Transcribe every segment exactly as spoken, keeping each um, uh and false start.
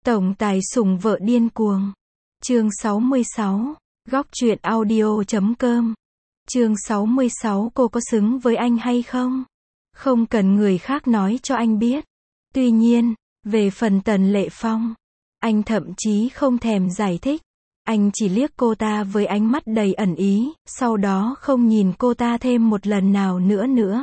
Tổng tài sủng vợ điên cuồng. Chương sáu mươi sáu. Góc truyện audio chấm com. Chương sáu mươi sáu. Cô có xứng với anh hay không? Không cần người khác nói cho anh biết. Tuy nhiên, về phần Tần Lệ Phong, anh thậm chí không thèm giải thích. Anh chỉ liếc cô ta với ánh mắt đầy ẩn ý, sau đó không nhìn cô ta thêm một lần nào nữa nữa.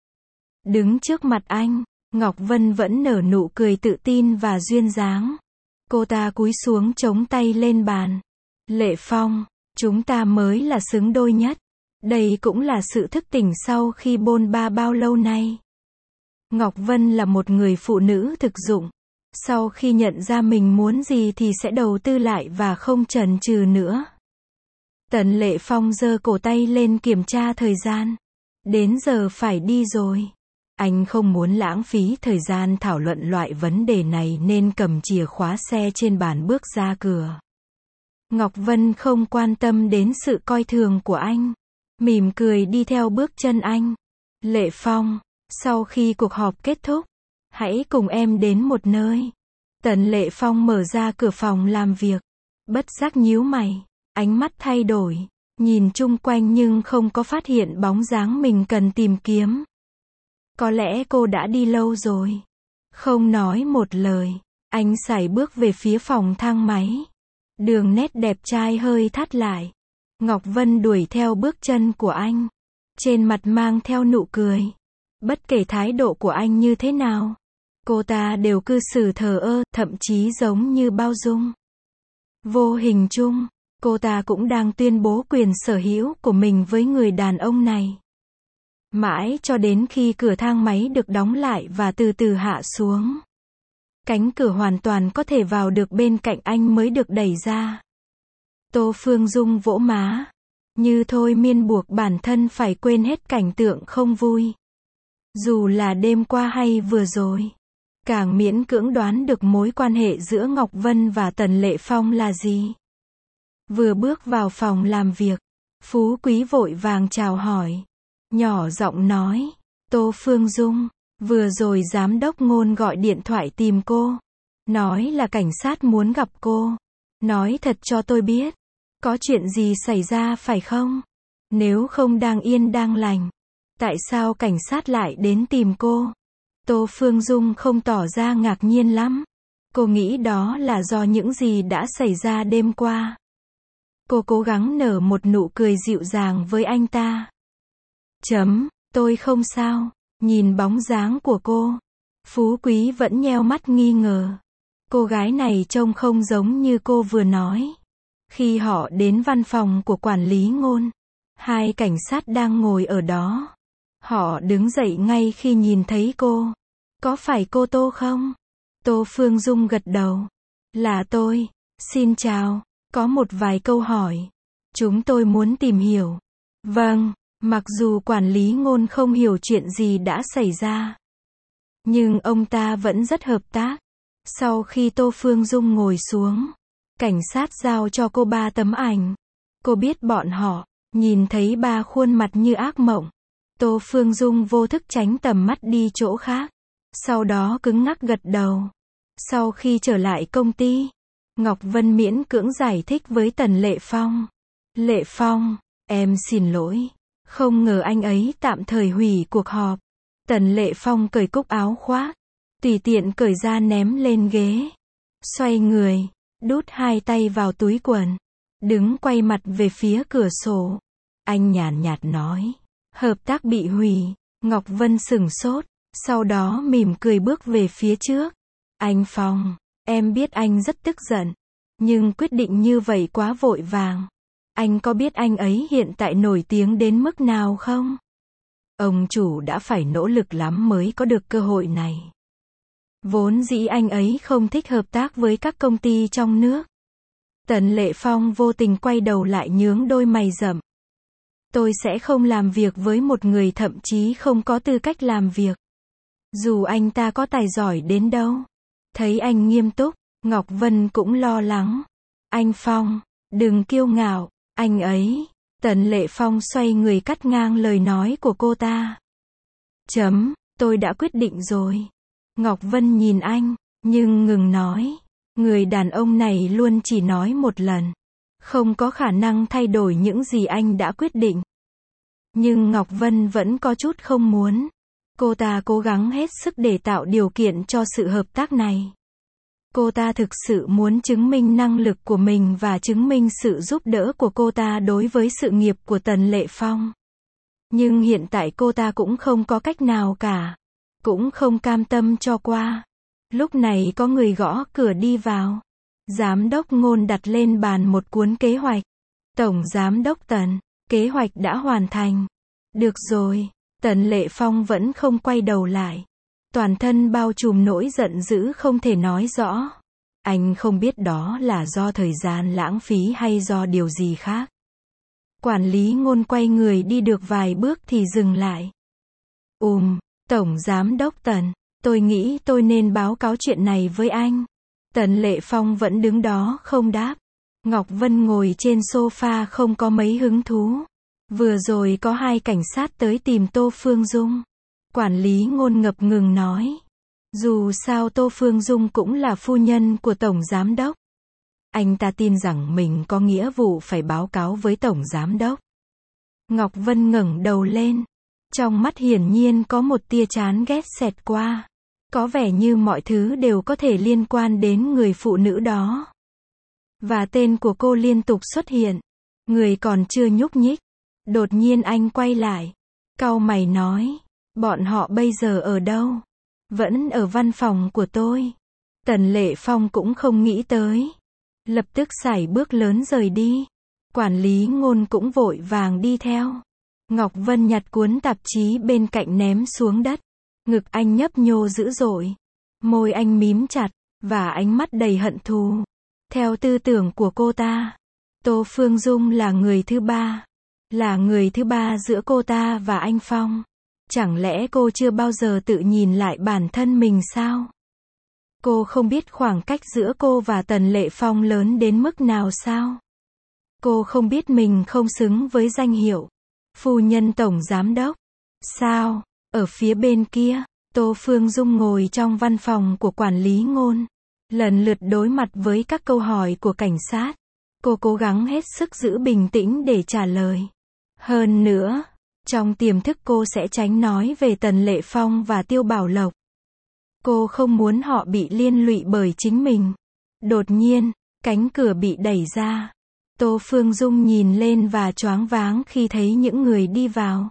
Đứng trước mặt anh, Ngọc Vân vẫn nở nụ cười tự tin và duyên dáng. Cô ta cúi xuống chống tay lên bàn. Lệ Phong, chúng ta mới là xứng đôi nhất. Đây cũng là sự thức tỉnh sau khi bôn ba bao lâu nay. Ngọc Vân là một người phụ nữ thực dụng. Sau khi nhận ra mình muốn gì thì sẽ đầu tư lại và không chần chừ nữa. Tần Lệ Phong giơ cổ tay lên kiểm tra thời gian. Đến giờ phải đi rồi. Anh không muốn lãng phí thời gian thảo luận loại vấn đề này nên cầm chìa khóa xe trên bàn bước ra cửa. Ngọc Vân không quan tâm đến sự coi thường của anh. Mỉm cười đi theo bước chân anh. Lệ Phong, sau khi cuộc họp kết thúc, hãy cùng em đến một nơi. Tần Lệ Phong mở ra cửa phòng làm việc. Bất giác nhíu mày, ánh mắt thay đổi, nhìn chung quanh nhưng không có phát hiện bóng dáng mình cần tìm kiếm. Có lẽ cô đã đi lâu rồi. Không nói một lời, anh sải bước về phía phòng thang máy. Đường nét đẹp trai hơi thắt lại. Ngọc Vân đuổi theo bước chân của anh. Trên mặt mang theo nụ cười. Bất kể thái độ của anh như thế nào, cô ta đều cư xử thờ ơ, thậm chí giống như bao dung. Vô hình chung, cô ta cũng đang tuyên bố quyền sở hữu của mình với người đàn ông này. Mãi cho đến khi cửa thang máy được đóng lại và từ từ hạ xuống. Cánh cửa hoàn toàn có thể vào được bên cạnh anh mới được đẩy ra. Tô Phương Dung vỗ má. Như thôi miên buộc bản thân phải quên hết cảnh tượng không vui. Dù là đêm qua hay vừa rồi. Càng miễn cưỡng đoán được mối quan hệ giữa Ngọc Vân và Tần Lệ Phong là gì. Vừa bước vào phòng làm việc, Phú Quý vội vàng chào hỏi. Nhỏ giọng nói, Tô Phương Dung, vừa rồi giám đốc Ngôn gọi điện thoại tìm cô. Nói là cảnh sát muốn gặp cô. Nói thật cho tôi biết, có chuyện gì xảy ra phải không? Nếu không đang yên đang lành, tại sao cảnh sát lại đến tìm cô? Tô Phương Dung không tỏ ra ngạc nhiên lắm. Cô nghĩ đó là do những gì đã xảy ra đêm qua. Cô cố gắng nở một nụ cười dịu dàng với anh ta. Chấm, tôi không sao. Nhìn bóng dáng của cô, Phú Quý vẫn nheo mắt nghi ngờ. Cô gái này trông không giống như cô vừa nói. Khi họ đến văn phòng của quản lý Ngôn, hai cảnh sát đang ngồi ở đó. Họ đứng dậy ngay khi nhìn thấy cô. Có phải cô Tô không? Tô Phương Dung gật đầu. Là tôi. Xin chào. Có một vài câu hỏi. Chúng tôi muốn tìm hiểu. Vâng. Mặc dù quản lý Ngôn không hiểu chuyện gì đã xảy ra, nhưng ông ta vẫn rất hợp tác. Sau khi Tô Phương Dung ngồi xuống, cảnh sát giao cho cô ba tấm ảnh. Cô biết bọn họ nhìn thấy ba khuôn mặt như ác mộng. Tô Phương Dung vô thức tránh tầm mắt đi chỗ khác. Sau đó cứng ngắc gật đầu. Sau khi trở lại công ty, Ngọc Vân miễn cưỡng giải thích với Tần Lệ Phong. Lệ Phong, em xin lỗi. Không ngờ anh ấy tạm thời hủy cuộc họp. Tần Lệ Phong cởi cúc áo khoác, tùy tiện cởi ra ném lên ghế. Xoay người, đút hai tay vào túi quần, đứng quay mặt về phía cửa sổ. Anh nhàn nhạt nói, hợp tác bị hủy. Ngọc Vân sửng sốt, sau đó mỉm cười bước về phía trước. Anh Phong, em biết anh rất tức giận, nhưng quyết định như vậy quá vội vàng. Anh có biết anh ấy hiện tại nổi tiếng đến mức nào không? Ông chủ đã phải nỗ lực lắm mới có được cơ hội này. Vốn dĩ anh ấy không thích hợp tác với các công ty trong nước. Tần Lệ Phong vô tình quay đầu lại nhướng đôi mày rậm. Tôi sẽ không làm việc với một người thậm chí không có tư cách làm việc. Dù anh ta có tài giỏi đến đâu. Thấy anh nghiêm túc, Ngọc Vân cũng lo lắng. Anh Phong, đừng kiêu ngạo. Anh ấy. Tần Lệ Phong xoay người cắt ngang lời nói của cô ta. Chấm, tôi đã quyết định rồi. Ngọc Vân nhìn anh, nhưng ngừng nói. Người đàn ông này luôn chỉ nói một lần. Không có khả năng thay đổi những gì anh đã quyết định. Nhưng Ngọc Vân vẫn có chút không muốn. Cô ta cố gắng hết sức để tạo điều kiện cho sự hợp tác này. Cô ta thực sự muốn chứng minh năng lực của mình và chứng minh sự giúp đỡ của cô ta đối với sự nghiệp của Tần Lệ Phong. Nhưng hiện tại cô ta cũng không có cách nào cả. Cũng không cam tâm cho qua. Lúc này có người gõ cửa đi vào. Giám đốc Ngôn đặt lên bàn một cuốn kế hoạch. Tổng giám đốc Tần, kế hoạch đã hoàn thành. Được rồi, Tần Lệ Phong vẫn không quay đầu lại. Toàn thân bao trùm nỗi giận dữ không thể nói rõ. Anh không biết đó là do thời gian lãng phí hay do điều gì khác. Quản lý Ngôn quay người đi được vài bước thì dừng lại. Ùm, Tổng giám đốc Tần, tôi nghĩ tôi nên báo cáo chuyện này với anh. Tần Lệ Phong vẫn đứng đó không đáp. Ngọc Vân ngồi trên sofa không có mấy hứng thú. Vừa rồi có hai cảnh sát tới tìm Tô Phương Dung. Quản lý Ngôn ngập ngừng nói. Dù sao Tô Phương Dung cũng là phu nhân của Tổng Giám đốc. Anh ta tin rằng mình có nghĩa vụ phải báo cáo với Tổng Giám đốc. Ngọc Vân ngẩng đầu lên. Trong mắt hiển nhiên có một tia chán ghét xẹt qua. Có vẻ như mọi thứ đều có thể liên quan đến người phụ nữ đó. Và tên của cô liên tục xuất hiện. Người còn chưa nhúc nhích. Đột nhiên anh quay lại. Cau mày nói. Bọn họ bây giờ ở đâu? Vẫn ở văn phòng của tôi. Tần Lệ Phong cũng không nghĩ tới. Lập tức sải bước lớn rời đi. Quản lý Ngôn cũng vội vàng đi theo. Ngọc Vân nhặt cuốn tạp chí bên cạnh ném xuống đất. Ngực anh nhấp nhô dữ dội. Môi anh mím chặt, và ánh mắt đầy hận thù. Theo tư tưởng của cô ta, Tô Phương Dung là người thứ ba. Là người thứ ba giữa cô ta và anh Phong. Chẳng lẽ cô chưa bao giờ tự nhìn lại bản thân mình sao? Cô không biết khoảng cách giữa cô và Tần Lệ Phong lớn đến mức nào sao? Cô không biết mình không xứng với danh hiệu phu nhân Tổng Giám đốc. Sao? Ở phía bên kia, Tô Phương Dung ngồi trong văn phòng của quản lý Ngôn. Lần lượt đối mặt với các câu hỏi của cảnh sát. Cô cố gắng hết sức giữ bình tĩnh để trả lời. Hơn nữa, trong tiềm thức cô sẽ tránh nói về Tần Lệ Phong và Tiêu Bảo Lộc. Cô không muốn họ bị liên lụy bởi chính mình. Đột nhiên, cánh cửa bị đẩy ra. Tô Phương Dung nhìn lên và choáng váng khi thấy những người đi vào.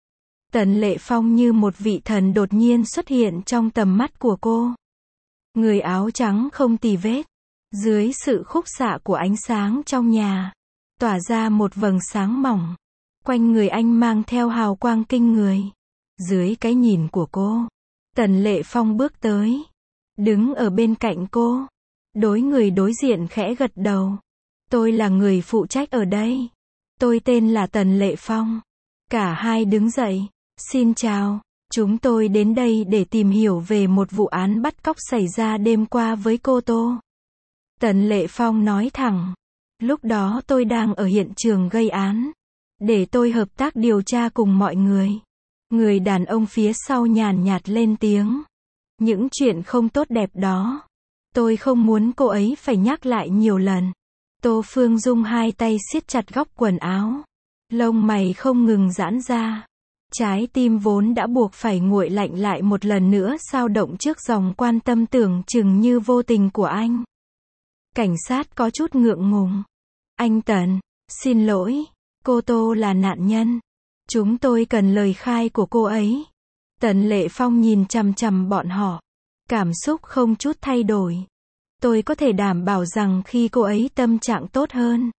Tần Lệ Phong như một vị thần đột nhiên xuất hiện trong tầm mắt của cô. Người áo trắng không tì vết. Dưới sự khúc xạ của ánh sáng trong nhà, tỏa ra một vầng sáng mỏng. Quanh người anh mang theo hào quang kinh người. Dưới cái nhìn của cô, Tần Lệ Phong bước tới. Đứng ở bên cạnh cô. Đối người đối diện khẽ gật đầu. Tôi là người phụ trách ở đây. Tôi tên là Tần Lệ Phong. Cả hai đứng dậy. Xin chào. Chúng tôi đến đây để tìm hiểu về một vụ án bắt cóc xảy ra đêm qua với cô Tô. Tần Lệ Phong nói thẳng. Lúc đó tôi đang ở hiện trường gây án. Để tôi hợp tác điều tra cùng mọi người. Người đàn ông phía sau nhàn nhạt lên tiếng. Những chuyện không tốt đẹp đó. Tôi không muốn cô ấy phải nhắc lại nhiều lần. Tô Phương Dung hai tay siết chặt góc quần áo. Lông mày không ngừng giãn ra. Trái tim vốn đã buộc phải nguội lạnh lại một lần nữa xao động trước dòng quan tâm tưởng chừng như vô tình của anh. Cảnh sát có chút ngượng ngùng. Anh Tần, xin lỗi. Cô Tô là nạn nhân. Chúng tôi cần lời khai của cô ấy. Tần Lệ Phong nhìn chằm chằm bọn họ. Cảm xúc không chút thay đổi. Tôi có thể đảm bảo rằng khi cô ấy tâm trạng tốt hơn,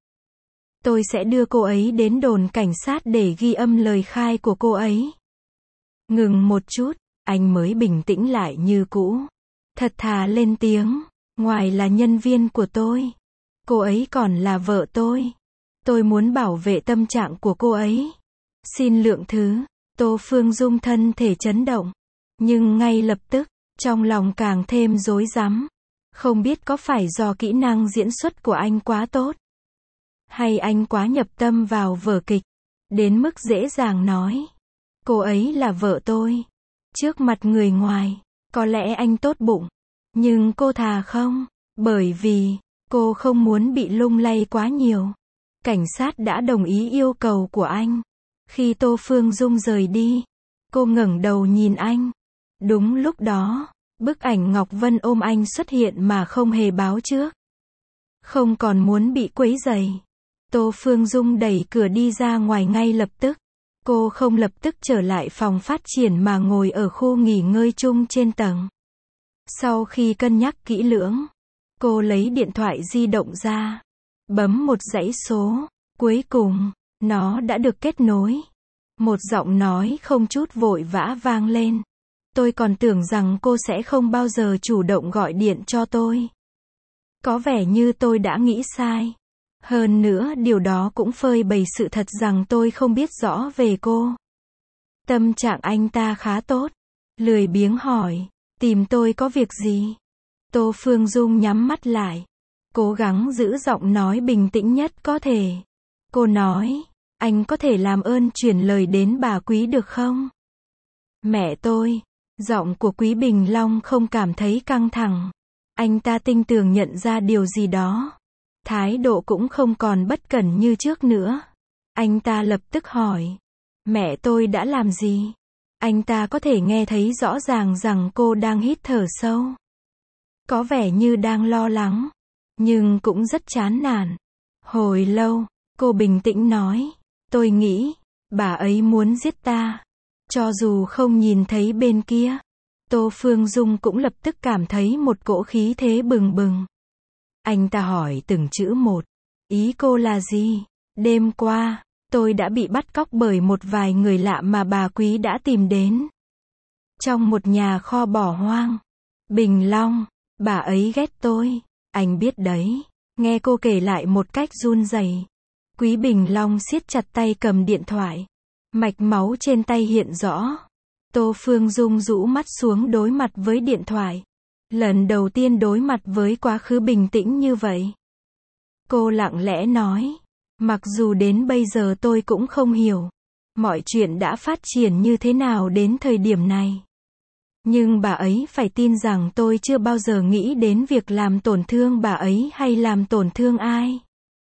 tôi sẽ đưa cô ấy đến đồn cảnh sát để ghi âm lời khai của cô ấy. Ngừng một chút, anh mới bình tĩnh lại như cũ. Thật thà lên tiếng. Ngoài là nhân viên của tôi, cô ấy còn là vợ tôi. Tôi muốn bảo vệ tâm trạng của cô ấy. Xin lượng thứ. Tô Phương Dung thân thể chấn động. Nhưng ngay lập tức, trong lòng càng thêm rối rắm. Không biết có phải do kỹ năng diễn xuất của anh quá tốt, hay anh quá nhập tâm vào vở kịch, đến mức dễ dàng nói. Cô ấy là vợ tôi. Trước mặt người ngoài, có lẽ anh tốt bụng. Nhưng cô thà không Bởi vì, cô không muốn bị lung lay quá nhiều. Cảnh sát đã đồng ý yêu cầu của anh. Khi Tô Phương Dung rời đi, cô ngẩng đầu nhìn anh. Đúng lúc đó, bức ảnh Ngọc Vân ôm anh xuất hiện mà không hề báo trước. Không còn muốn bị quấy rầy. Tô Phương Dung đẩy cửa đi ra ngoài ngay lập tức. Cô không lập tức trở lại phòng phát triển mà ngồi ở khu nghỉ ngơi chung trên tầng. Sau khi cân nhắc kỹ lưỡng, cô lấy điện thoại di động ra, bấm một dãy số, cuối cùng, nó đã được kết nối. Một giọng nói không chút vội vã vang lên. Tôi còn tưởng rằng cô sẽ không bao giờ chủ động gọi điện cho tôi. Có vẻ như tôi đã nghĩ sai. Hơn nữa điều đó cũng phơi bày sự thật rằng tôi không biết rõ về cô. Tâm trạng anh ta khá tốt. Lười biếng hỏi, tìm tôi có việc gì? Tô Phương Dung nhắm mắt lại, cố gắng giữ giọng nói bình tĩnh nhất có thể. Cô nói, anh có thể làm ơn chuyển lời đến bà Quý được không? Mẹ tôi. Giọng của Quý Bình Long không cảm thấy căng thẳng. Anh ta tinh tường nhận ra điều gì đó. Thái độ cũng không còn bất cẩn như trước nữa. Anh ta lập tức hỏi, mẹ tôi đã làm gì? Anh ta có thể nghe thấy rõ ràng rằng cô đang hít thở sâu. Có vẻ như đang lo lắng, nhưng cũng rất chán nản. Hồi lâu, cô bình tĩnh nói, tôi nghĩ, bà ấy muốn giết ta. Cho dù không nhìn thấy bên kia. Tô Phương Dung cũng lập tức cảm thấy một cỗ khí thế bừng bừng. Anh ta hỏi từng chữ một. Ý cô là gì? Đêm qua, tôi đã bị bắt cóc bởi một vài người lạ mà bà Quý đã tìm đến. Trong một nhà kho bỏ hoang. Bình Long, bà ấy ghét tôi. Anh biết đấy. Nghe cô kể lại một cách run rẩy. Quý Bình Long siết chặt tay cầm điện thoại. Mạch máu trên tay hiện rõ. Tô Phương Dung rũ mắt xuống đối mặt với điện thoại. Lần đầu tiên đối mặt với quá khứ bình tĩnh như vậy. Cô lặng lẽ nói, mặc dù đến bây giờ tôi cũng không hiểu, mọi chuyện đã phát triển như thế nào đến thời điểm này. Nhưng bà ấy phải tin rằng tôi chưa bao giờ nghĩ đến việc làm tổn thương bà ấy hay làm tổn thương ai.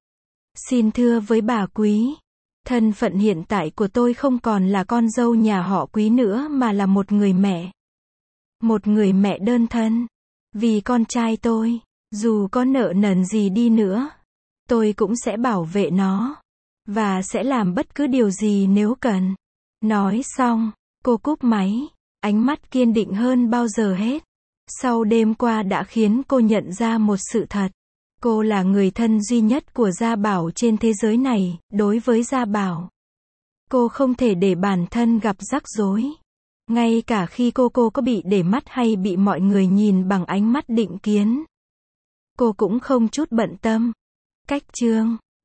Xin thưa với bà Quý, thân phận hiện tại của tôi không còn là con dâu nhà họ Quý nữa mà là một người mẹ. Một người mẹ đơn thân. Vì con trai tôi, dù có nợ nần gì đi nữa, tôi cũng sẽ bảo vệ nó. Và sẽ làm bất cứ điều gì nếu cần. Nói xong, cô cúp máy, ánh mắt kiên định hơn bao giờ hết. Sau đêm qua đã khiến cô nhận ra một sự thật. Cô là người thân duy nhất của Gia Bảo trên thế giới này. Đối với Gia Bảo, cô không thể để bản thân gặp rắc rối. Ngay cả khi cô cô có bị để mắt hay bị mọi người nhìn bằng ánh mắt định kiến, cô cũng không chút bận tâm. Cách chương